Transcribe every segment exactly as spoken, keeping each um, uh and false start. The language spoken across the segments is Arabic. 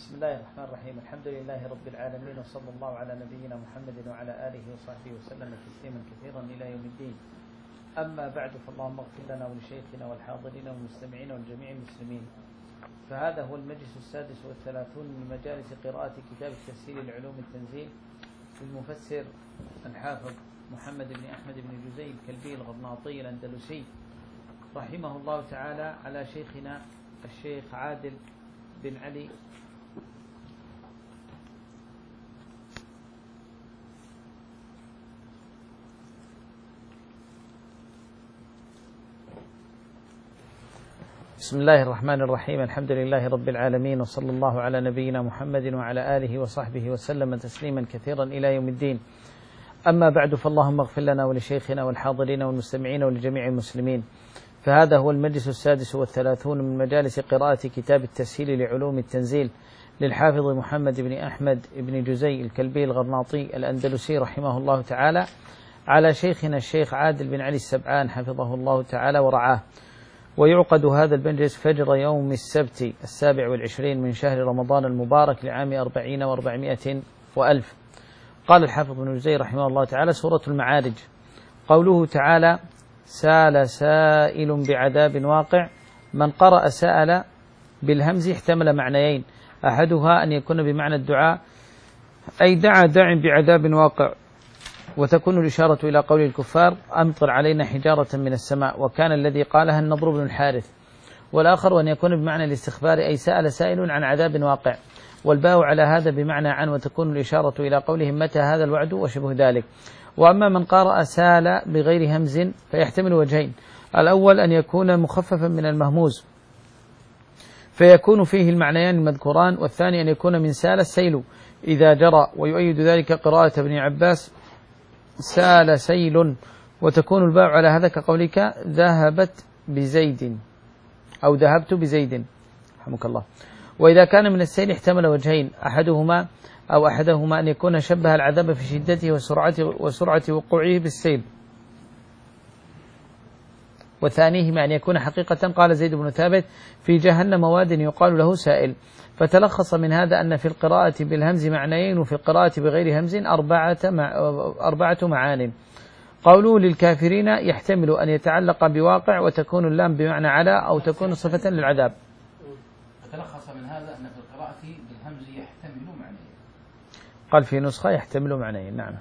بسم الله الرحمن الرحيم. الحمد لله رب العالمين، وصلى الله على نبينا محمد وعلى آله وصحبه وسلم تسليما كثيرا إلى يوم الدين. أما بعد، فاللهم اغفر لنا ولشيخنا والحاضرين والمستمعين والجميع المسلمين. فهذا هو المجلس السادس والثلاثون من مجالس قراءة كتاب التفسير لعلوم التنزيل للمفسر الحافظ محمد بن أحمد بن جزي الكلبي الغرناطي الأندلسي رحمه الله تعالى، على شيخنا الشيخ عادل بن علي بسم الله الرحمن الرحيم. الحمد لله رب العالمين، وصلى الله على نبينا محمد وعلى آله وصحبه وسلم تسليما كثيرا إلى يوم الدين. أما بعد، فاللهم اغفر لنا ولشيخنا والحاضرين والمستمعين ولجميع المسلمين. فهذا هو المجلس السادس والثلاثون من مجالس قراءة كتاب التسهيل لعلوم التنزيل للحافظ محمد بن أحمد بن جزي الكلبي الغرناطي الأندلسي رحمه الله تعالى، على شيخنا الشيخ عادل بن علي السبعان حفظه الله تعالى ورعاه. ويعقد هذا المجلس فجر يوم السبت السابع والعشرين من شهر رمضان المبارك لعام أربعين وأربعمائة وألف. قال الحافظ بن جزي رحمه الله تعالى: سورة المعارج. قوله تعالى: سال سائل بعذاب واقع. من قرأ سأل بالهمز احتمل معنيين: أحدها أن يكون بمعنى الدعاء، أي دعا داع بعذاب واقع، وتكون الإشارة إلى قول الكفار: أمطر علينا حجارة من السماء، وكان الذي قالها النضر بن الحارث. والآخر أن يكون بمعنى الاستخبار، أي سأل سائل عن عذاب واقع، والباء على هذا بمعنى عن، وتكون الإشارة إلى قولهم متى هذا الوعد وشبه ذلك. وأما من قرأ سال بغير همز فيحتمل وجهين: الأول أن يكون مخففا من المهموز فيكون فيه المعنيان المذكوران، والثاني أن يكون من سال السيل إذا جرى، ويؤيد ذلك قراءة ابن عباس: سال سيل، وتكون الباء على هذا كقولك ذهبت بزيد أو ذهبت بزيد رحمك الله. وإذا كان من السيل احتمل وجهين: أحدهما أو أحدهما أن يكون شبه العذاب في شدته وسرعته, وسرعة وقوعه بالسيل، وثانيهما أن يكون حقيقة. قال زيد بن ثابت: في جهنم واد يقال له سائل. فتلخص من هذا أن في القراءة بالهمز معنيين، وفي القراءة بغير همز أربعة, مع أربعة معان. قوله للكافرين يحتمل أن يتعلق بواقع، وتكون اللام بمعنى على، أو تكون صفة للعذاب. تلخص من هذا أن في القراءة بالهمز يحتمل معنيين. قال في نسخة يحتمل معنيين، نعم.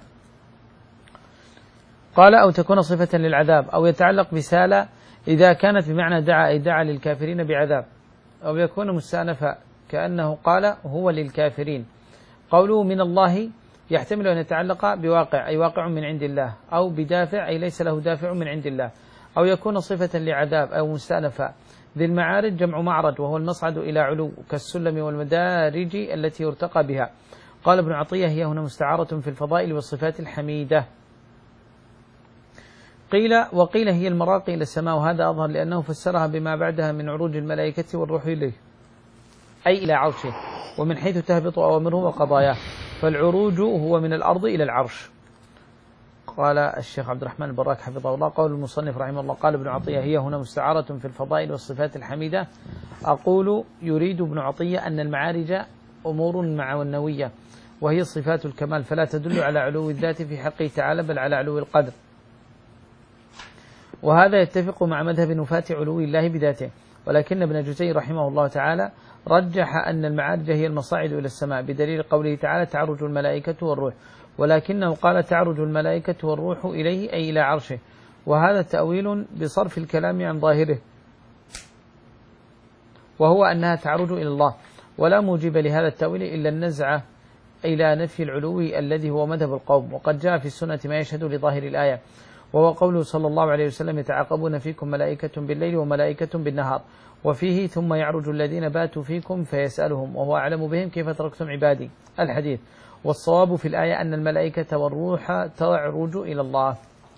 قال: أو تكون صفة للعذاب، أو يتعلق بسال إذا كانت بمعنى دعا، أي دعا للكافرين بعذاب، أو يكون مستأنفا كأنه قال هو للكافرين. قوله من الله يحتمل أن يتعلق بواقع، أي واقع من عند الله، أو بدافع، أي ليس له دافع من عند الله، أو يكون صفة لعذاب أو مستأنفا. ذي المعارج جمع معرج، وهو المصعد إلى علو، كالسلم والمدارج التي يرتقى بها. قال ابن عطية: هي هنا مستعارة في الفضائل والصفات الحميدة. قيل وقيل هي المراقي إلى السماء، وهذا أظهر لأنه فسرها بما بعدها من عروج الملائكة والروح إليه، أي إلى عرشه، ومن حيث تهبط أوامره وقضاياه، فالعروج هو من الأرض إلى العرش. قال الشيخ عبد الرحمن البراك حفظه الله: قول المصنف رحمه الله. قال ابن عطية: هي هنا مستعارة في الفضائل والصفات الحميدة. أقول يريد ابن عطية أن المعارج أمور معنوية، وهي صفات الكمال، فلا تدل على علو الذات في حقه تعالى، بل على علو القدر. وهذا يتفق مع مذهب نفاة علو الله بذاته، ولكن ابن جزي رحمه الله تعالى رجح أن المعارج هي المصاعد إلى السماء، بدليل قوله تعالى: تعرج الملائكة والروح، ولكنه قال: تعرج الملائكة والروح إليه، أي إلى عرشه، وهذا تأويل بصرف الكلام عن ظاهره، وهو أنها تعرج إلى الله، ولا موجب لهذا التأويل إلا النزعة إلى نفي العلو الذي هو مذهب القوم. وقد جاء في السنة ما يشهد لظاهر الآية، وهو قوله صلى الله عليه وسلم: يتعاقبون فيكم ملائكة بالليل وملائكة بالنهار، وفيه: ثم يعرج الذين باتوا فيكم فيسألهم وهو أعلم بهم كيف تركتم عبادي، الحديث. والصواب في الآية أن الملائكة والروح تعرج إلى الله.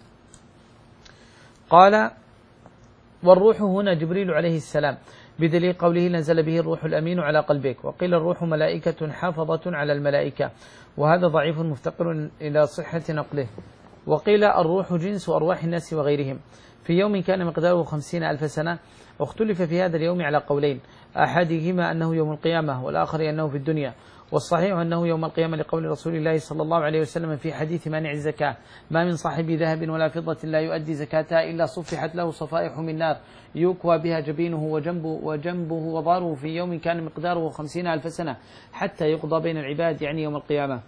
قال: والروح هنا جبريل عليه السلام، بدليل قوله: نزل به الروح الأمين على قلبك. وقيل الروح ملائكة حافظة على الملائكة، وهذا ضعيف مفتقر إلى صحة نقله. وقيل الروح جنس أرواح الناس وغيرهم، في يوم كان مقداره خمسين ألف سنة. واختلف في هذا اليوم على قولين: أحدهما أنه يوم القيامة والآخر أنه في الدنيا، والصحيح أنه يوم القيامة لقول رسول الله صلى الله عليه وسلم في حديث مانع الزكاة: ما من صاحب ذهب ولا فضة لا يؤدي زكاتها إلا صفحت له صفائح من نار يكوى بها جبينه وجنبه, وجنبه وظهره في يوم كان مقداره خمسين ألف سنة حتى يقضى بين العباد، يعني يوم القيامة.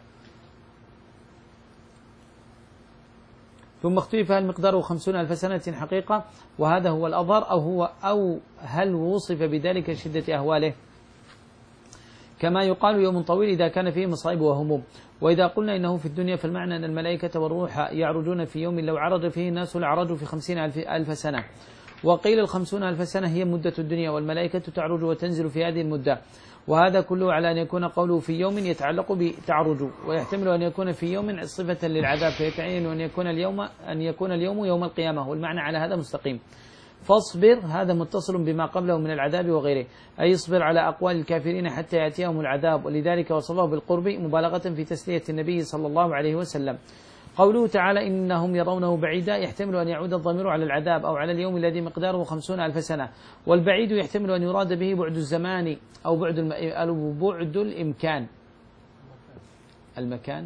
ثم اختلف هل مقداره خمسون ألف سنة حقيقة، وهذا هو الأظهر، أو هو أو هل وصف بذلك شدة أهواله، كما يقال يوم طويل إذا كان فيه مصائب وهموم. وإذا قلنا إنه في الدنيا فالمعنى أن الملائكة والروح يعرجون في يوم لو عرج فيه الناس لعرجوا في خمسين ألف, ألف سنة. وقيل الخمسون ألف سنة هي مدة الدنيا، والملائكة تعرج وتنزل في هذه المدة، وهذا كله على أن يكون قوله في يوم يتعلق بتعرج، ويحتمل أن يكون في يوم صفة للعذاب، فيتعين أن يكون اليوم أن يكون اليوم يوم القيامة، والمعنى على هذا مستقيم. فاصبر هذا متصل بما قبله من العذاب وغيره، أي اصبر على أقوال الكافرين حتى يأتيهم العذاب، ولذلك وصفه بالقرب مبالغة في تسلية النبي صلى الله عليه وسلم. قوله تعالى إنهم يرونه بعيدا يحتمل أن يعود الضمير على العذاب أو على اليوم الذي مقداره خمسون ألف سنة، والبعيد يحتمل أن يراد به بعد الزمان أو بعد, الم... أو بعد الإمكان. المكان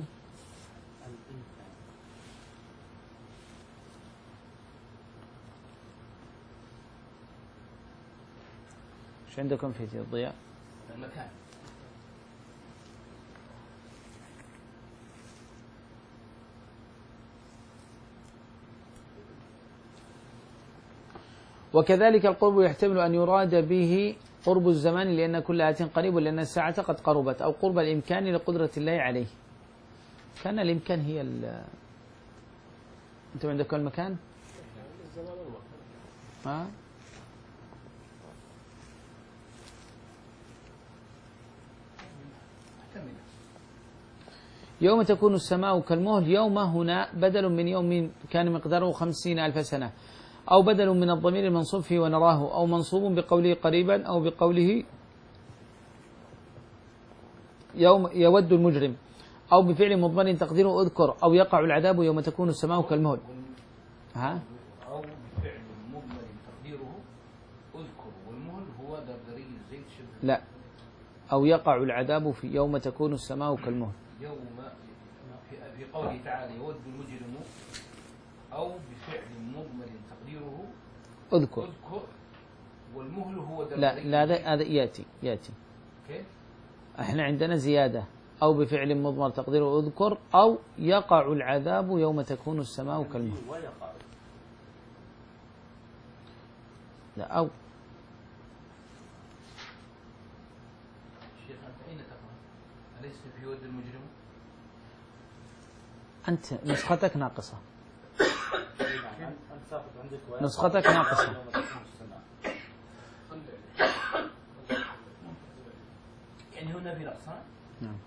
ايش عندكم في الضياء؟ المكان. وكذلك القرب يحتمل أن يراد به قرب الزمان لأن كل آت قريب، لأن الساعة قد قربت، أو قرب الإمكان لقدرة الله عليه. كان الإمكان هي ال أنتم عندكم المكان؟ ها؟ يوم تكون السماء كالمهل، يوم هنا بدل من يوم كان مقداره خمسين ألف سنة، أو بدل من الضمير المنصوب فيه ونراه، أو منصوب بقوله قريبا، أو بقوله يوم يود المجرم، أو بفعل مضمر تقديره أذكر، أو يقع العذاب يوم تكون السماء كالمهل. ها؟ أو بفعل مضمر تقديره أذكر، والمهل هو دردري الزيت شبه. لا، أو يقع العذاب في يوم تكون السماء كالمهل. يوم في قوله تعالى يود المجرم، أو بفعل مضمر تقديره أذكر. أذكر، والمهل هو دردري. لا لا هذا يأتي يأتي. كيف؟ احنا عندنا زيادة، أو بفعل مضمر تقديره أذكر، أو يقع العذاب يوم تكون السماء كالمهل. لا أو شيخ أنت أين تقرأ؟ أليس في يود المجرم؟ أنت نسختك ناقصة. نسختك ناقصة. يعني هنا في نقصان؟ نعم.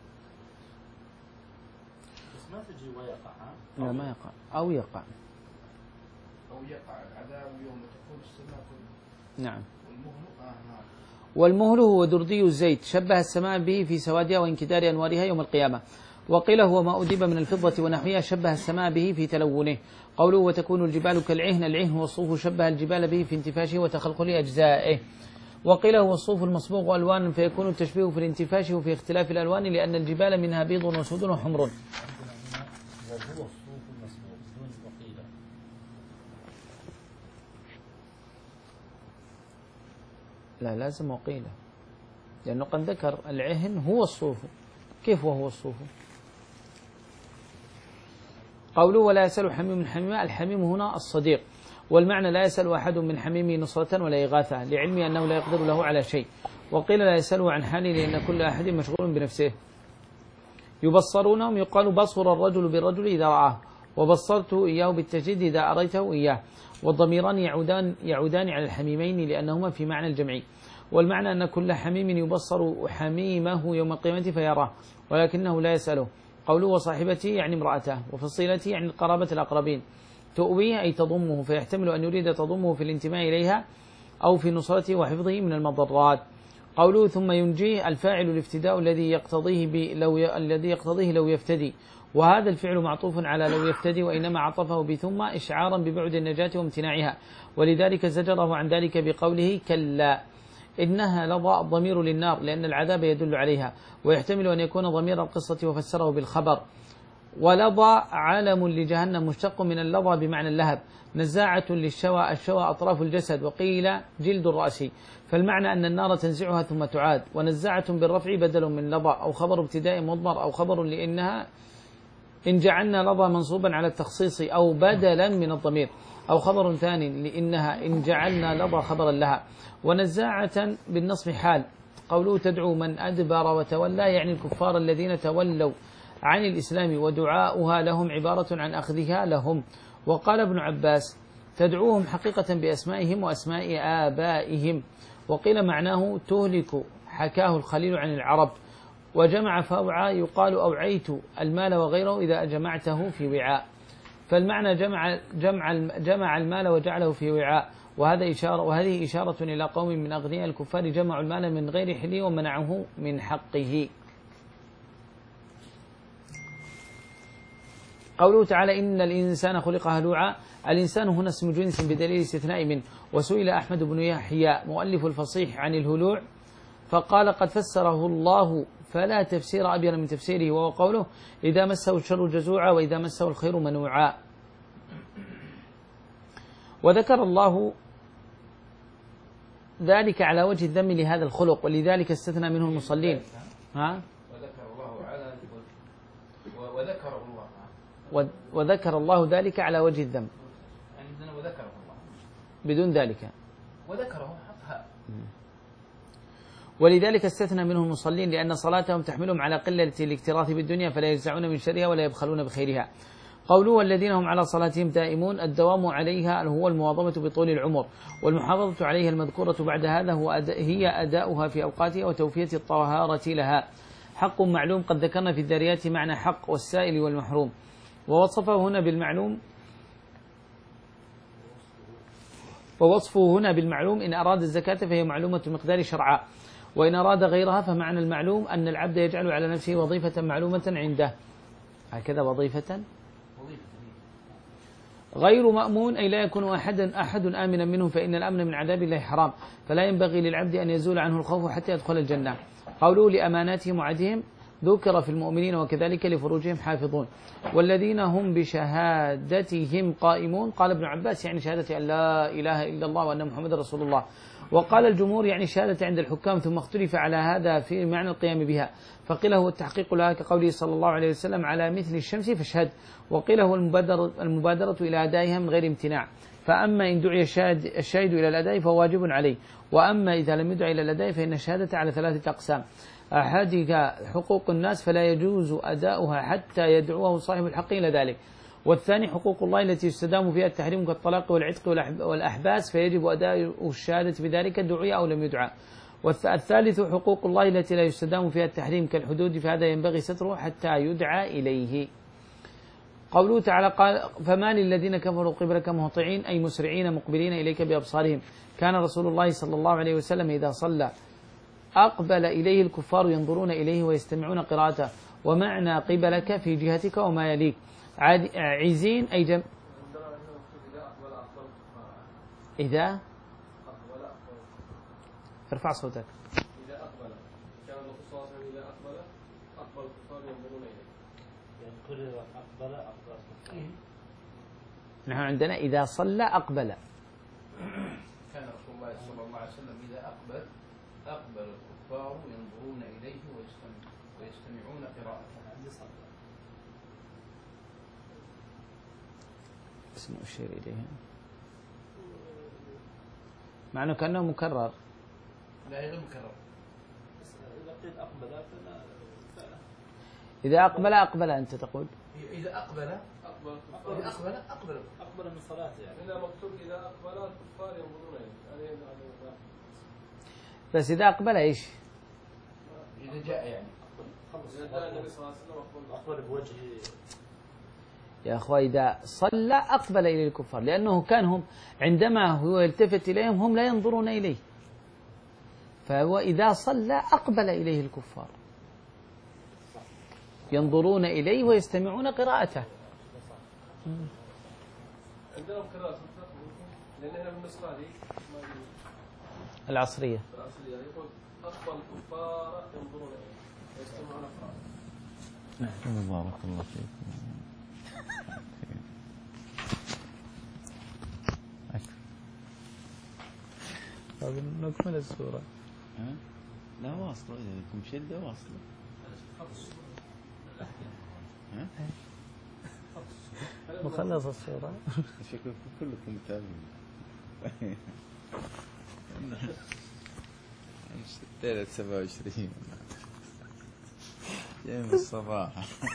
بس ما تجي ويقع. لا ما يقع، أو يقع. أو يقع العذاب يوم تكون السماء. نعم. والمهل آه نعم. والمهل هو دردي الزيت، شبه السماء به في سوادها وانكدار أنوارها يوم القيامة. وقيل هو ما أدب من الفضة ونحوها، شبه السماء به في تلونه. قوله وتكون الجبال كالعهن، العهن هو الصوف، شبه الجبال به في انتفاشه وتخلخل أجزائه. وقيل هو الصوف المصبوغ ألوان، فيكون التشبيه في الانتفاش وفي اختلاف الألوان، لأن الجبال منها بيض وسود وحمر. وهو الصوف المصبوغ دون وقيل. لا لازم وقيل، لأنه قد ذكر العهن هو الصوف. كيف وهو الصوف؟ قوله ولا يسأل حميم من حميمة، الحميم هنا الصديق، والمعنى لا يسأل أحد من حميمه نصرة ولا إغاثة، لعلمه أنه لا يقدر له على شيء. وقيل لا يسأله عن حاله، لأن كل أحد مشغول بنفسه. يبصرونهم، يقال بصر الرجل بالرجل إذا رآه، وبصرته إياه بالتجديد إذا أريته إياه. والضميران يعودان, يعودان على الحميمين لأنهما في معنى الجمع، والمعنى أن كل حميم يبصر حميمه يوم القيامة فيراه، ولكنه لا يسأله. قوله وصاحبته يعني امرأته، وفصيلته يعني القرابة الأقربين. تؤويه أي تضمه، فيحتمل أن يريد تضمه في الانتماء إليها أو في نصرته وحفظه من المضرات. قوله ثم ينجيه، الفاعل الافتداء الذي يقتضيه لو ي... الذي يقتضيه لو يفتدي، وهذا الفعل معطوف على لو يفتدي، وإنما عطفه بثم إشعارا ببعد النجاة وامتناعها، ولذلك زجره عن ذلك بقوله كلا إنها لظى الضمير للنار لأن العذاب يدل عليها، ويحتمل أن يكون ضمير القصة وفسره بالخبر. ولظى علم لجهنم مشتق من اللظى بمعنى اللهب، نزاعة للشوى، الشوى أطراف الجسد، وقيل جلد الرأس، فالمعنى أن النار تنزعها ثم تعاد. ونزاعة بالرفع بدل من لظى، أو خبر ابتداء مضمر، أو خبر لأنها إن جعلنا لظى منصوبا على التخصيص أو بدلا من الضمير، أو خبر ثاني لأنها إن جعلنا لظى خبرا لها. ونزاعة بالنصب حال، قوله تدعو من أدبر وتولى يعني الكفار الذين تولوا عن الإسلام، ودعاؤها لهم عبارة عن أخذها لهم. وقال ابن عباس تدعوهم حقيقة بأسمائهم وأسماء آبائهم، وقيل معناه تهلك، حكاه الخليل عن العرب. وجمع فأوعى يقال أوعيت المال وغيره إذا جمعته في وعاء، فالمعنى جمع جمع جمع المال وجعله في وعاء، وهذا إشارة وهذه إشارة إلى قوم من أغنياء الكفار جمعوا المال من غير حله ومنعه من حقه. قوله تعالى إن الإنسان خلق هلوعا، الإنسان هنا اسم جنس بدليل استثناء من. وسئل أحمد بن يحيى مؤلف الفصيح عن الهلوع فقال قد فسره الله فلا تفسير أبين من تفسيره، وهو قوله إذا مسه الشر جزوعا وإذا مسه الخير منوعا. وذكر الله ذلك على وجه الذم لهذا الخلق، ولذلك استثنى منه المصلين. ها؟ وذكر الله على وذكر الله وذكر الله ذلك على وجه الذم، عندنا وذكره الله بدون ذلك، وذكره حقها. ولذلك استثنى منه المصلين لأن صلاتهم تحملهم على قلة الاكتراث بالدنيا فلا يجزعون من شرها ولا يبخلون بخيرها. قوله والذين هم على صلاتهم دائمون، الدوام عليها هو المواظبة بطول العمر، والمحافظة عليها المذكورة بعد هذا هو أداء هي أداؤها في أوقاتها وتوفية الطهارة لها. حق معلوم قد ذكرنا في الذاريات معنى حق والسائل والمحروم، ووصفه هنا بالمعلوم ووصفه هنا بالمعلوم إن أراد الزكاة فهي معلومة مقدار شرعا، وإن أراد غيرها فمعنى المعلوم أن العبد يجعل على نفسه وظيفة معلومة عنده، هكذا وظيفة غير مأمون أي لا يكون أحد أحد آمنا منه، فإن الأمن من عذاب الله حرام، فلا ينبغي للعبد أن يزول عنه الخوف حتى يدخل الجنة. قوله لأماناتهم وعدهم ذكر في المؤمنين وكذلك لفروجهم حافظون. والذين هم بشهادتهم قائمون، قال ابن عباس يعني شهادة أن لا إله إلا الله وأن محمد رسول الله، وقال الجمهور يعني شهادة عند الحكام، ثم اختلف على هذا في معنى القيام بها، فقيل هو التحقيق لها كقوله صلى الله عليه وسلم على مثل الشمس فاشهد، وقيل هو المبادرة, المبادرة إلى أدائها من غير امتناع. فأما إن دعي الشاهد إلى الأداء فهو واجب عليه، وأما إذا لم يدعى إلى الأداء فإن الشهادة على ثلاثة أقسام: أحدها حقوق الناس فلا يجوز أداؤها حتى يدعوه صاحب الحق إلى ذلك، والثاني حقوق الله التي يستدام فيها التحريم كالطلاق والعتق والأحباس فيجب أداء الشهادة بذلك دعي أو لم يدعى، والثالث حقوق الله التي لا يستدام فيها التحريم كالحدود فهذا ينبغي ستره حتى يدعى إليه. قوله تعالى قال فما للذين كفروا قبلك مهطعين أي مسرعين مقبلين إليك بأبصارهم. كان رسول الله صلى الله عليه وسلم إذا صلى أقبل إليه الكفار ينظرون إليه ويستمعون قراءته، ومعنى قبلك في جهتك وما يليك. عزين أي جم إذا ارفع صوتك. إذا أقبل كان الرسول صلى الله عليه وسلم إذا أقبل أقبل الكفار ينظرون إليه، يعني كل أقبل أقبل. نحن عندنا إذا صلى أقبل. كان رسول الله صلى الله عليه وسلم إذا أقبل أقبل الكفار ينظرون إليه ويستمعون قراءته. اسم أشير إليه مع أنه كأنه مكرر. لا غير مكرر. إذا قيل أقبل فلا إذا أقبل أقبل أنت تقول إذا أقبل أقبل إذا أقبل أقبل أقبل من صلاته يعني. هنا مكتوب إذا أقبل الكفار ينظرون إليه يعني. بس إذا أقبل إيش؟ إذا جاء يعني إذا جاء النبي صلى الله عليه وسلم أقبل بوجهه. يا أخوة إذا صلى أقبل إلى الكفار، لأنه كان هم عندما هو يلتفت إليهم هم لا ينظرون إليه، فهو إذا صلى أقبل إليه الكفار ينظرون إليه ويستمعون قراءته. عندنا قراءة لأن هنا بالنسبة لي العصرية. العصرية يقول أقبل الكفار ينظرون إليه ويستمعون قراءة. بارك الله فيك. نكمل السورة. لا واصلة إذا لكم شدة واصلة. مخلص السورة. شكلكم كلكم متابعين. ليلة سبعة وعشرين جاي من الصباح.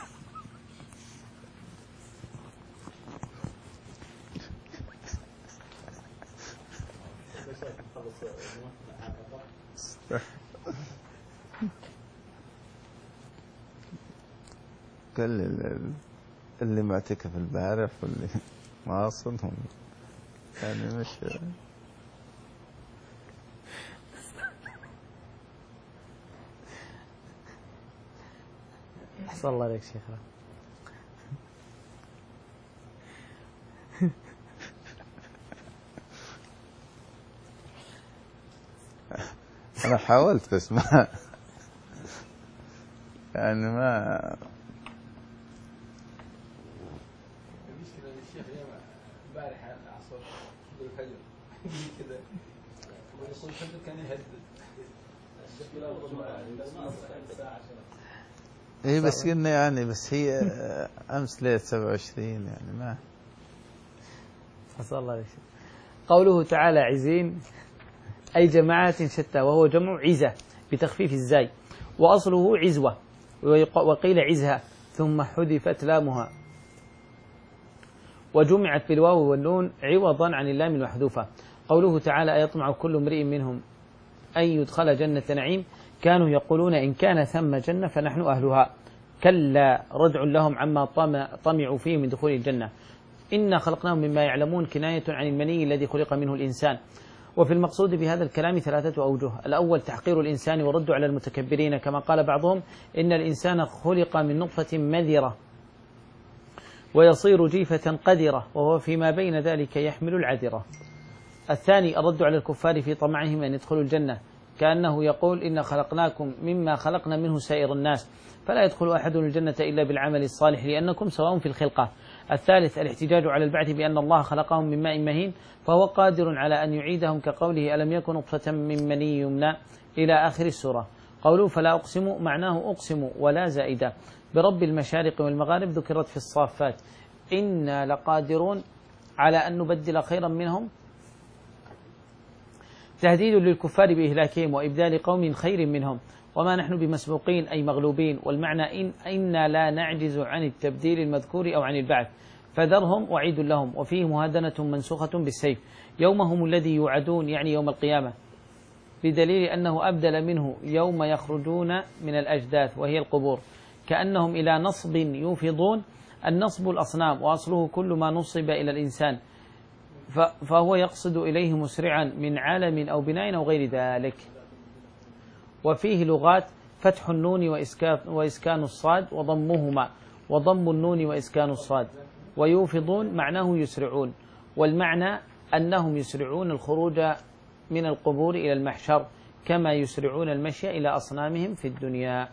كل اللي معتكف البارح واللي ما أصلهم يعني مش أحسن الله عليك شيخنا. أنا حاولت بس ما يعني ما المشكلة إن الشيخ اليوم امبارح على العصر بالفجر كذا ويقول الفجر كان يهدد. إيه بس قلنا يعني بس هي أمس ليلة سبعة وعشرين يعني ما أحسن الله عليك. قوله تعالى عزين أي جماعات شتى، وهو جمع عزة بتخفيف الزاي، وأصله عزوة وقيل عزها ثم حذفت لامها وجمعت بالواو والنون عوضا عن اللام المحذوفة. قوله تعالى أيطمع كل امرئ منهم أن يدخل جنة نعيم كانوا يقولون إن كان ثم جنة فنحن أهلها كلا ردع لهم عما طمعوا فيه من دخول الجنة. إنا خلقناهم مما يعلمون كناية عن المني الذي خلق منه الإنسان. وفي المقصود بهذا الكلام ثلاثة أوجه. الأول تحقير الإنسان والرد على المتكبرين، كما قال بعضهم إن الإنسان خلق من نطفة مذرة ويصير جيفة قذرة وهو فيما بين ذلك يحمل العذرة. الثاني الرد على الكفار في طمعهم أن يدخلوا الجنة، كأنه يقول إن خلقناكم مما خلقنا منه سائر الناس فلا يدخل أحد الجنة إلا بالعمل الصالح لأنكم سواء في الخلقة. الثالث الاحتجاج على البعث بأن الله خلقهم من ماء مهين فهو قادر على أن يعيدهم كقوله ألم يكن نطفة من مني يمنى إلى آخر السورة. قوله فلا أقسم معناه أقسم ولا زائدة برب المشارق والمغارب ذكرت في الصافات إنا لقادرون على أن نبدل خيرا منهم، تهديد للكفار بإهلاكهم وإبدال قوم خير منهم، وما نحن بمسبوقين أي مغلوبين، والمعنى إن إنا لا نعجز عن التبديل المذكور أو عن البعث فذرهم وعيد لهم. وفيه مهادنة منسوخة بالسيف يومهم الذي يوعدون يعني يوم القيامة، بدليل أنه أبدل منه يوم يخرجون من الأجداث وهي القبور، كأنهم إلى نصب يوفضون. النصب الأصنام وأصله كل ما نصب إلى الإنسان فهو يقصد إليه مسرعا من عالم أو بناء أو غير ذلك. وفيه لغات فتح النون وإسكان الصاد وضمهما وضم النون وإسكان الصاد. ويوفضون معناه يسرعون، والمعنى أنهم يسرعون الخروج من القبور إلى المحشر كما يسرعون المشي إلى أصنامهم في الدنيا.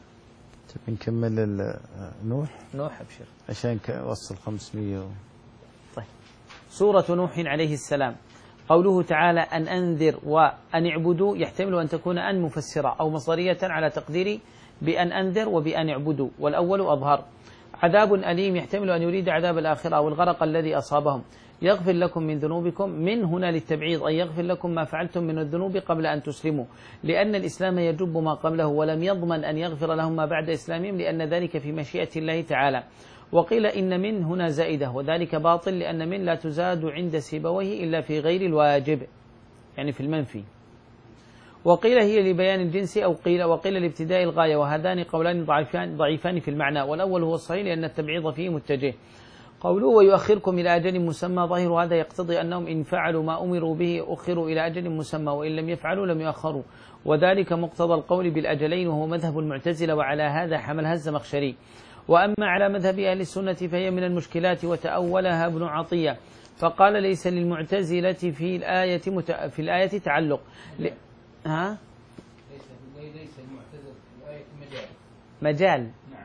نكمل نوح نوح أبشر عشان وصل خمسمية و... طيب. سورة نوح عليه السلام. قوله تعالى أن أنذر وأن اعبدوا يحتمل أن تكون أن مفسرة أو مصدرية على تقدير بأن أنذر وبأن اعبدوا، والأول أظهر. عذاب أليم يحتمل أن يريد عذاب الآخرة أو الغرق الذي أصابهم. يغفر لكم من ذنوبكم من هنا للتبعيض أي يغفر لكم ما فعلتم من الذنوب قبل أن تسلموا، لأن الإسلام يجب ما قبله ولم يضمن أن يغفر لهم ما بعد إسلامهم لأن ذلك في مشيئة الله تعالى. وقيل إن من هنا زائدة وذلك باطل لأن من لا تزاد عند سيبويه إلا في غير الواجب يعني في المنفي. وقيل هي لبيان الجنس أو قيل وقيل لابتداء الغاية، وهذان قولان ضعيفان, ضعيفان في المعنى، والأول هو الصحيح لأن التبعيض فيه متجه. قوله ويؤخركم إلى أجل مسمى ظاهر هذا يقتضي أنهم إن فعلوا ما أمروا به أخروا إلى أجل مسمى وإن لم يفعلوا لم يؤخروا، وذلك مقتضى القول بالأجلين وهو مذهب المعتزلة، وعلى هذا حملها الزمخشري. وأما على مذهب أهل السنة فهي من المشكلات وتأولها ابن عطية فقال ليس للمعتزلة في الآية مت... في الآية تعلق ل... ها؟ ليس ليس المعتزل في الآية مجال. مجال. نعم.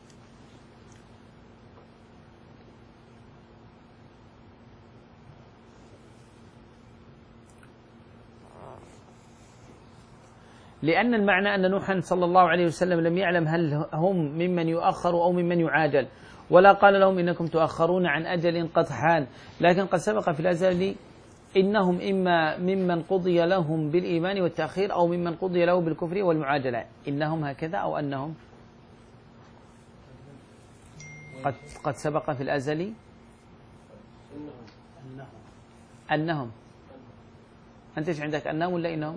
لأن المعنى أن نوحا صلى الله عليه وسلم لم يعلم هل هم ممن يؤخر أو ممن يعاجل، ولا قال لهم إنكم تؤخرون عن أجل قد حان، لكن قد سبق في الأزل إنهم إما ممن قضي لهم بالإيمان والتأخير أو ممن قضي له بالكفر والمعاجلة. إنهم هكذا أو أنهم قد قد سبق في الأزل أنهم. أنت إيش عندك، أنهم ولا إنهم؟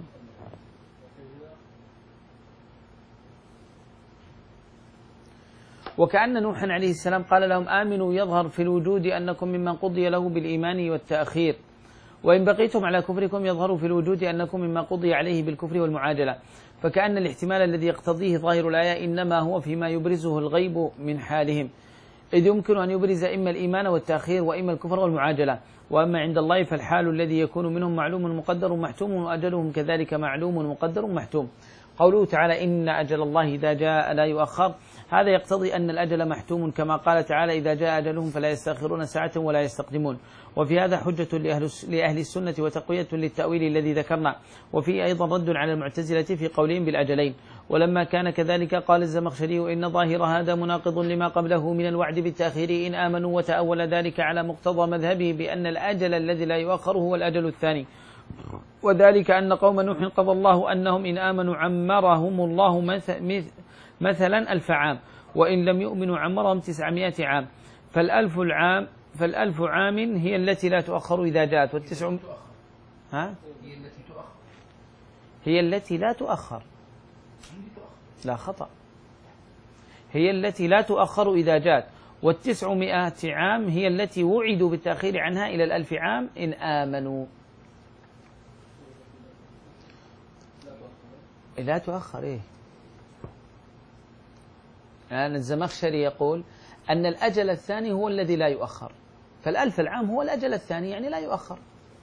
وكأن نوحا عليه السلام قال لهم آمنوا يظهر في الوجود أنكم ممن قضي له بالإيمان والتأخير، وإن بقيتم على كفركم يظهر في الوجود أنكم مما قضي عليه بالكفر والمعاجلة. فكأن الاحتمال الذي يقتضيه ظاهر الآية إنما هو فيما يبرزه الغيب من حالهم، إذ يمكن أن يبرز إما الإيمان والتأخير وإما الكفر والمعاجلة. وأما عند الله فالحال الذي يكون منهم معلوم مقدر محتوم، وأجلهم كذلك معلوم مقدر محتوم. قوله تعالى إن أجل الله إذا جاء لا يؤخر، هذا يقتضي أن الأجل محتوم، كما قال تعالى إذا جاء أجلهم فلا يستأخرون ساعة ولا يستقدمون. وفي هذا حجة لأهل السنة وتقوية للتأويل الذي ذكرنا، وفي أيضا رد على المعتزلة في قولهم بالأجلين. ولما كان كذلك قال الزمخشري إن ظاهر هذا مناقض لما قبله من الوعد بالتأخير إن آمنوا، وتأول ذلك على مقتضى مذهبه بأن الأجل الذي لا يؤخر هو الأجل الثاني، وذلك أن قوم نوح قضى الله أنهم إن آمنوا عمرهم الله مثلا ألف عام، وإن لم يؤمنوا عمرهم تسعمائة عام، فالألف العام فالألف عام هي التي لا تؤخر إذا جاءت، والتسع ها هي التي تؤخر، هي التي لا تؤخر، لا خطأ، هي التي لا تؤخر إذا جاءت، والتسعمائة عام هي التي وعدوا بالتأخير عنها إلى الألف عام إن آمنوا. لا تؤخر إيه؟ يعني الزمخشري يقول أن الأجل الثاني هو الذي لا يؤخر، فالألف العام هو الأجل الثاني يعني لا يؤخر.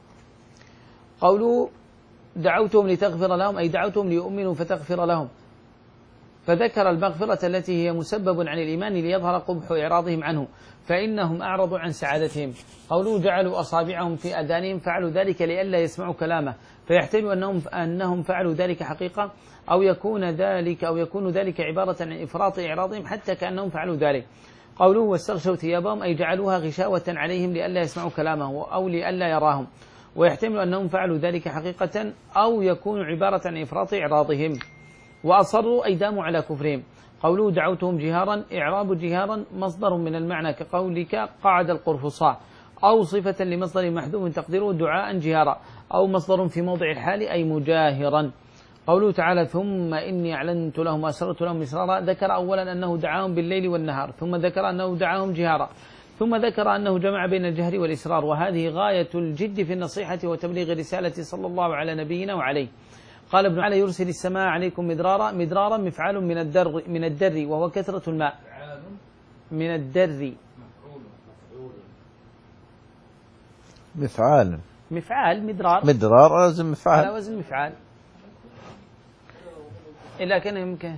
قولوا دعوتهم لتغفر لهم أي دعوتهم ليؤمنوا فتغفر لهم، فذكر المغفرة التي هي مسبب عن الإيمان ليظهر قبح إعراضهم عنه، فإنهم أعرضوا عن سعادتهم. قولوا جعلوا أصابعهم في أذانهم، فعلوا ذلك لئلا يسمعوا كلامه، فيحتمل أنهم أنهم فعلوا ذلك حقيقة، أو يكون ذلك أو يكون ذلك عبارة عن إفراط إعراضهم حتى كأنهم فعلوا ذلك. قوله واستغشوا ثيابهم أي جعلوها غشاوة عليهم لئلا يسمعوا كلامه أو لئلا يراهم، ويحتمل أنهم فعلوا ذلك حقيقة أو يكون عبارة عن إفراط إعراضهم، وأصروا أي داموا على كفرهم. قوله دعوتهم جهارا، إعراب جهارا مصدر من المعنى كقولك قعد القرفصاء، أو صفة لمصدر محذوف تقديره دعاء جهارا، أو مصدر في موضع الحال أي مجاهرا. قوله تعالى ثم إني أعلنت لهم وأسررت لهم إسرارا، ذكر أولا أنه دعاهم بالليل والنهار، ثم ذكر أنه دعاهم جهارا، ثم ذكر أنه جمع بين الجهر والإسرار، وهذه غاية الجد في النصيحة وتبليغ رسالة صلى الله على نبينا وعليه. قال ابن علي يرسل السماء عليكم مدرارا، مدرارا مفعال من الدر من الدر وهو كثرة الماء، من الدر مفعال مفعال مدرار مدرار على وزن مفعال على وزن مفعال، إلا كان يمكن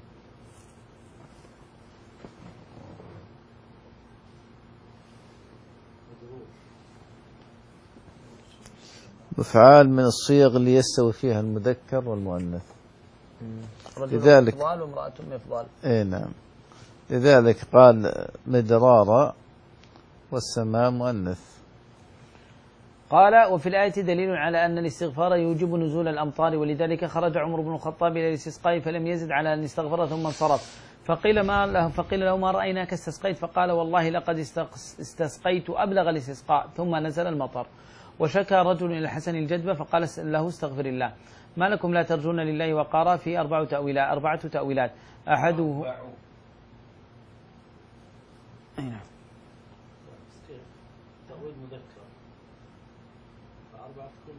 مفعال من الصيغ اللي يستوي فيها المذكر والمؤنث. لذلك مفضال وامرأة مفضال. اي نعم، لذلك قال مدرارا والسماء مؤنث. قال وفي الآية دليل على أن الاستغفار يوجب نزول الأمطار، ولذلك خرج عمر بن الخطاب إلى الاستسقاء فلم يزد على أن استغفر ثم انصرف، فقيل ما له فقيل له ما رأيناك استسقيت، فقال والله لقد استسقيت أبلغ الاستسقاء ثم نزل المطر. وشكى رجل إلى الحسن الجدبة فقال له استغفر الله، ما لكم لا ترجون لله وقارا؟ في أربع تأويلات أربعة تأويلات أحده أي نعم تأويل مذكر فأربعة تكون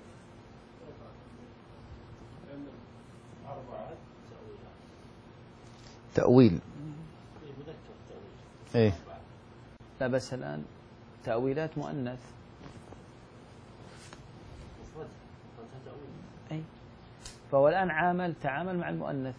أربعة تأويلات تأويل مذكر تأويل ايه لا بس الآن تأويلات مؤنث مفرد تأويل أي فهو الآن عامل تعامل مع المؤنث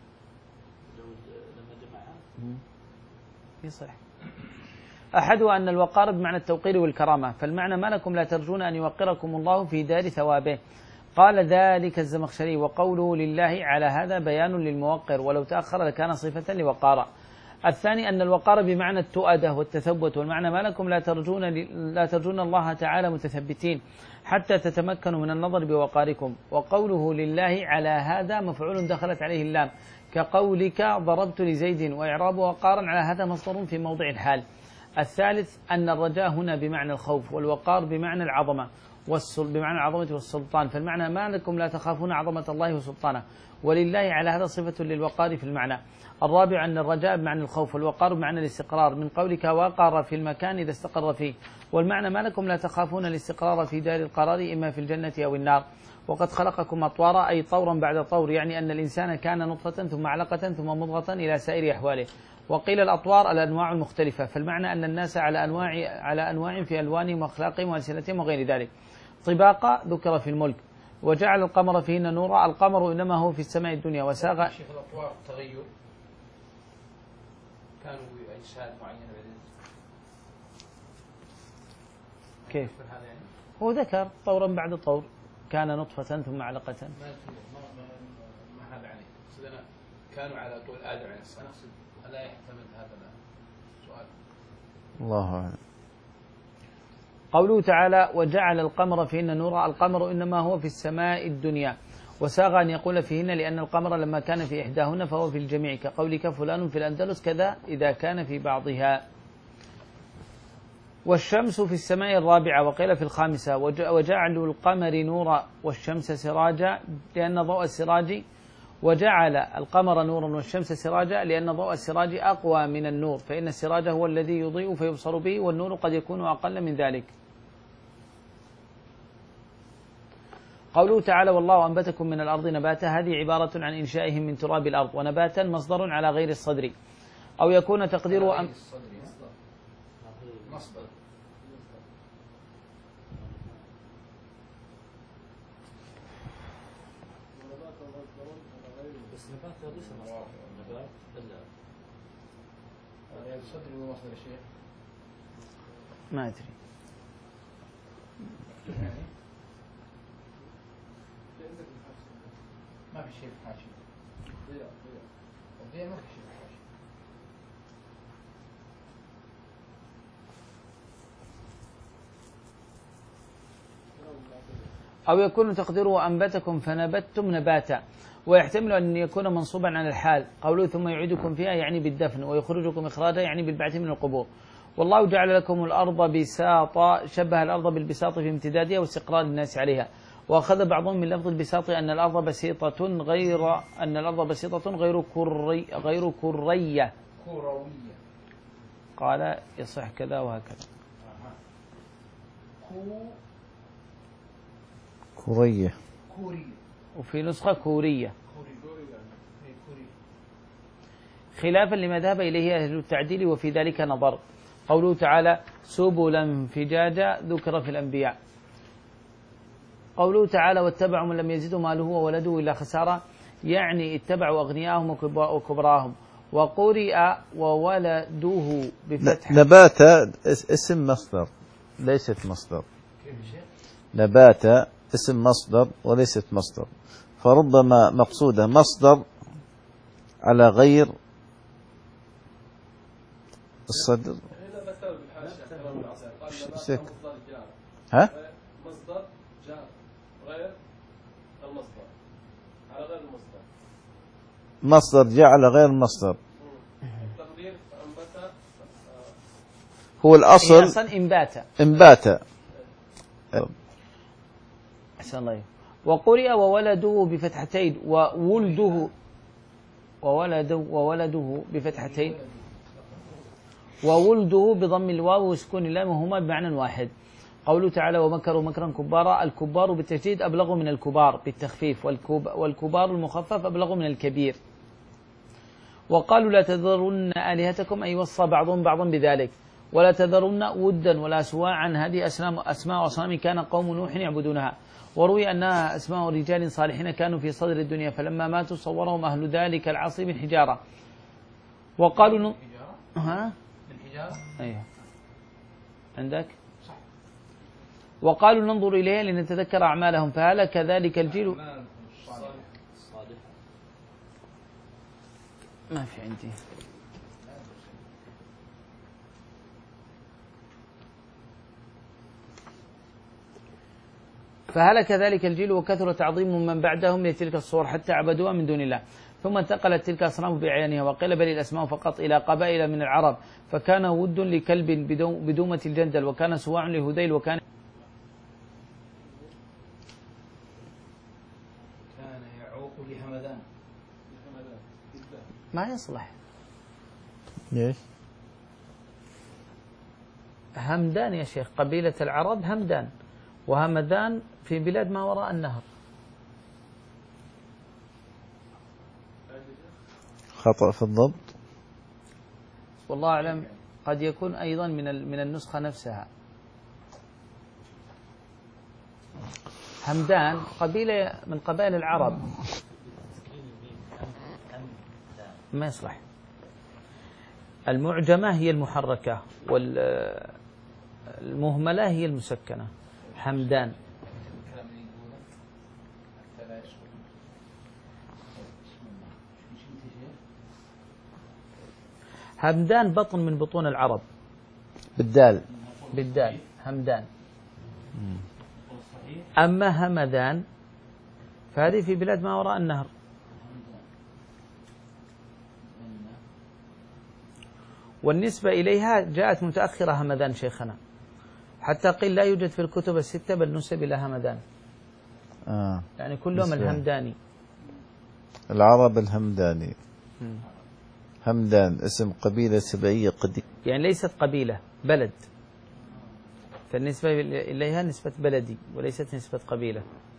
لما جمعها يصح. أحدها أن الوقار بمعنى التوقير والكرامة، فالمعنى ما لكم لا ترجون أن يوقركم الله في دار ثوابه. قال ذلك الزمخشري: وقوله لله على هذا بيان للموقر، ولو تأخر لكان صفة لوقار. الثاني أن الوقار بمعنى التؤدة والتثبت، والمعنى ما لكم لا ترجون لا ترجون الله تعالى متثبتين حتى تتمكنوا من النظر بوقاركم. وقوله لله على هذا مفعول دخلت عليه اللام، كقولك ضربت لزيد، وإعراب وقارا على هذا مصدر في موضع الحال. الثالث أن الرجاء هنا بمعنى الخوف، والوقار بمعنى العظمة بمعنى العظمة والسلطان، فالمعنى ما لكم لا تخافون عظمة الله وسلطانه، ولله على هذا صفة للوقار في المعنى. الرابع أن الرجاء بمعنى الخوف، والوقار بمعنى الاستقرار، من قولك وقر في المكان إذا استقر فيه، والمعنى ما لكم لا تخافون الاستقرار في دار القرار إما في الجنة أو النار. وقد خلقكم أطوارا، أي طورا بعد طور، يعني أن الإنسان كان نطفة ثم علقة ثم مضغة إلى سائر أحواله. وقيل الأطوار الأنواع المختلفة، فالمعنى أن الناس على أنواع على أنواع في ألوانهم وأخلاقهم وألسنتهم وغير ذلك. طباقة ذكر في الملك. وجعل القمر فيهن نورا، القمر إنما هو في السماء الدنيا. وساغ شيخ الأطوار تغير، كانوا بأجساد معينة بعدين كيف؟ هذا يعني هو ذكر طورا بعد طور، كان نطفة ثم علقة. ما ما ما هذا يعني أقصد أنا كانوا على طول آدم عليه السلام، أقصد ألا يحتمل هذا السؤال؟ الله أعلم. قوله تعالى: وجعل القمر فيهن نورا، القمر إنما هو في السماء الدنيا. وساغ أن يقول فيهن لأن القمر لما كان في إحداهن فهو في الجميع، كقولك فلان في الأندلس كذا إذا كان في بعضها. والشمس في السماء الرابعة، وقيل في الخامسة. وجعل القمر نورا والشمس سراجا لأن ضوء السراج وجعل القمر نورا والشمس سراجا لأن ضوء السراج أقوى من النور، فإن السراج هو الذي يضيء فيبصر به، والنور قد يكون أقل من ذلك. قوله تعالى: والله أنبتكم من الأرض نباتا، هذه عبارة عن إنشائهم من تراب الأرض، ونباتا مصدر على غير الصدر، أو يكون تقديره أم مصدر. بس نبات ليس مصدر، نبات إلا هذا الصدر هو مصدر الشيء ما أدري. يعني ما في شيء في حاشية. ضياء ضياء الضياء ما في شيء في حاشية. أو يكون تقديره أنبتكم فنبتتم نباتا، ويحتمل أن يكون منصوبا عن الحال. قوله ثم يعيدكم فيها يعني بالدفن، ويخرجكم إخراجا يعني بالبعث من القبور. والله جعل لكم الأرض بساطا، شبه الأرض بالبساط في امتدادها واستقرار الناس عليها. وأخذ بعضهم من لفظ البساط أن الأرض بسيطة غير أن الأرض بسيطة غير كري غير كرية كروية. قال يصح كذا وهكذا. كو كورية. كورية. وفي نسخة كورية، كوري كوري كوري. خلافا لما ذهب إليه أهل التعديل، وفي ذلك نظر. قوله تعالى: سبلا فجاجا ذكر في الأنبياء. قوله تعالى: واتبعوا من لم يزده ماله وولده إلا خسارة، يعني اتبعوا أغنياءهم وكبراهم. وقرئ وولده بفتح. نبات اسم مصدر ليست مصدر. نبات اسم مصدر وليست مصدر، فربما مقصودة مصدر على غير الصدر. هنا ذكر بالحاشية كلام العصر قال شك. مصدر جار. ها؟ مصدر جار غير المصدر، على غير المصدر. مصدر جاء على غير المصدر. التقدير أنبت هو الأصل هي أصلا إنبات. إنبات. أحسن الله. وقرئ وولده بفتحتين، وولده وولده وولده بفتحتين، وولده بضم الواو وسكون اللام، وهما بمعنى واحد. قوله تعالى: ومكروا مكرا كبارا، الكبار بالتشديد أبلغ من الكبار بالتخفيف، والكبار المخفف أبلغ من الكبير. وقالوا لا تذرن آلهتكم، أي وصى بعضهم بعضا بذلك. ولا تذرن ودا ولا سواعا هذه أسماء أصنام كان قوم نوح يعبدونها. وروي أنها أسماء رجال صالحين كانوا في صدر الدنيا فلما ماتوا صورهم أهل ذلك العصر من حجارة. وقالوا ن... ها؟ من حجارة؟ أيوه عندك؟ صح. وقالوا ننظر إليها لنتذكر أعمالهم فهلك ذلك الجيل. ما في عندي. فهلك ذلك الجيل وكثر تعظيم من بعدهم لتلك الصور حتى عبدوها من دون الله. ثم انتقلت تلك الأصنام بعيانها وقيل بل الأسماء فقط إلى قبائل من العرب فكان ود لكلب بدومة الجندل وكان سواع لهذيل وكان كان يعوق لهمدان. ما يصلح. ليش؟ همدان يا شيخ قبيلة العرب همدان وهمدان في بلاد ما وراء النهر. خطأ في الضبط والله أعلم قد يكون أيضا من من النسخة نفسها. همدان قبيلة من قبائل العرب ما يصلح. المعجمة هي المحركة والمهملة هي المسكنة. حمدان همدان بطن من بطون العرب بالدال بالدال همدان. أما همدان فهذه في بلاد ما وراء النهر. والنسبة إليها جاءت متأخرة همدان شيخنا حتى قيل لا يوجد في الكتب الستة بل نسب إلى همدان. آه. يعني كلهم الهمداني. العرب الهمداني. م. همدان اسم قبيلة سبعية قديمة يعني ليست قبيلة بلد فالنسبة إليها نسبة بلدي وليست نسبة قبيلة.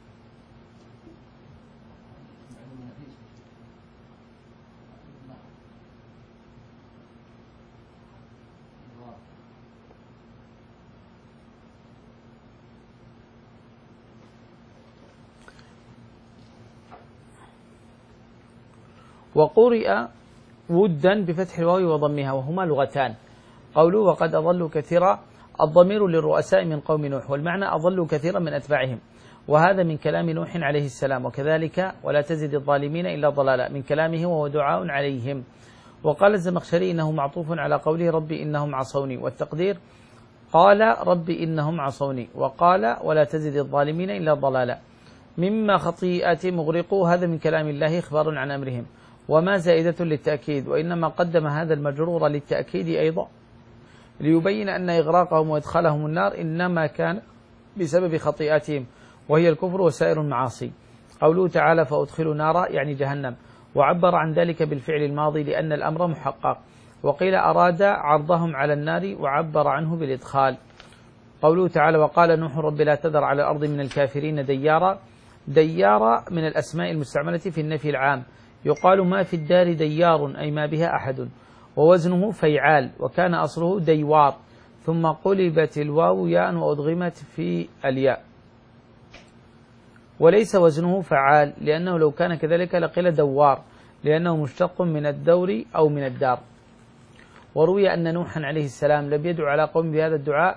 وقرئ ودا بفتح الواو وضمها وهما لغتان. قولوا وقد أضلوا كثيرا الضمير للرؤساء من قوم نوح والمعنى أضلوا كثيرا من أتباعهم وهذا من كلام نوح عليه السلام وكذلك ولا تزد الظالمين إلا ضلالا من كلامه وهو دعاء عليهم. وقال الزمخشري إنه معطوف على قوله ربي إنهم عصوني والتقدير قال ربي إنهم عصوني وقال ولا تزد الظالمين إلا ضلالا مما خطيئات مغرقوا هذا من كلام الله إخبار عن أمرهم وما زائدة للتأكيد وإنما قدم هذا المجرور للتأكيد أيضا ليبين أن إغراقهم وإدخالهم النار إنما كان بسبب خطيئاتهم وهي الكفر وسائر المعاصي. قوله تعالى فأدخلوا نارا يعني جهنم وعبر عن ذلك بالفعل الماضي لأن الأمر محقق وقيل أراد عرضهم على النار وعبر عنه بالإدخال. قوله تعالى وقال نوح رب لا تذر على الأرض من الكافرين ديارا ديارا من الأسماء المستعملة في النفي العام يقال ما في الدار ديار أي ما بها أحد ووزنه فيعال وكان أصله ديوار ثم قلبت الواو ياء وأدغمت في الياء وليس وزنه فعال لأنه لو كان كذلك لقيل دوار لأنه مشتق من الدور أو من الدار. وروي أن نوحا عليه السلام لم يدعو على قوم بهذا الدعاء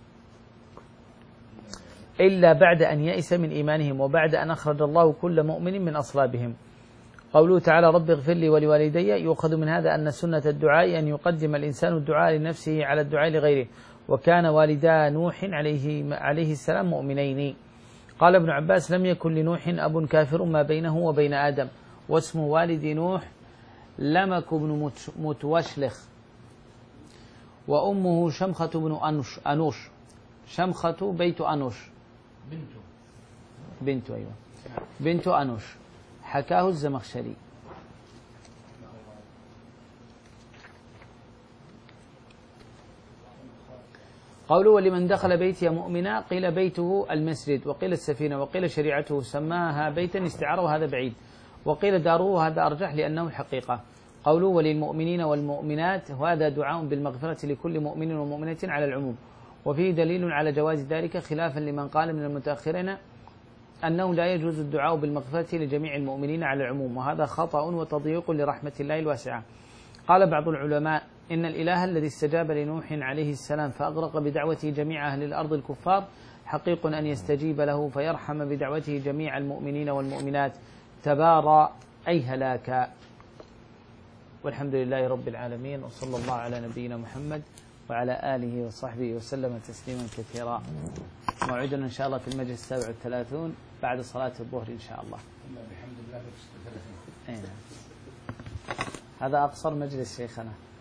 إلا بعد أن يئس من إيمانهم وبعد أن أخرج الله كل مؤمن من أصلابهم. قوله تعالى رب اغفر لي ولوالدي يؤخذ من هذا أن سنة الدعاء أن يقدم الإنسان الدعاء لنفسه على الدعاء لغيره وكان والدا نوح عليه, عليه السلام مؤمنين. قال ابن عباس لم يكن لنوح أب كافر ما بينه وبين آدم واسم والد نوح لمك بن متوشلخ وأمه شمخة بن أنوش, أنوش شمخة بيت أنوش بنته بنته أيوة بنت أنوش حكاه الزمخشري. قوله ولمن دخل بيتي مؤمنا قيل بيته المسجد وقيل السفينة وقيل شريعته سماها بيتا استعاره وهذا بعيد وقيل داره هذا أرجح لأنه الحقيقة. قوله وللمؤمنين والمؤمنات وهذا دعاء بالمغفرة لكل مؤمن ومؤمنة على العموم، وفيه دليل على جواز ذلك خلافا لمن قال من المتأخرين أنه لا يجوز الدعاء بالمغفرة لجميع المؤمنين على العموم، وهذا خطأ وتضييق لرحمة الله الواسعة. قال بعض العلماء إن الإله الذي استجاب لنوح عليه السلام فأغرق بدعوته جميع أهل الأرض الكفار حقيق أن يستجيب له فيرحم بدعوته جميع المؤمنين والمؤمنات تبارى أي هلاكا. والحمد لله رب العالمين، وصلى الله على نبينا محمد وعلى آله وصحبه وسلم تسليما كثيرا. موعدنا إن شاء الله في المجلس السابع والثلاثون بعد صلاة الظهر إن شاء الله. بحمد الله في ستة وثلاثين. هذا أقصر مجلس شيخنا.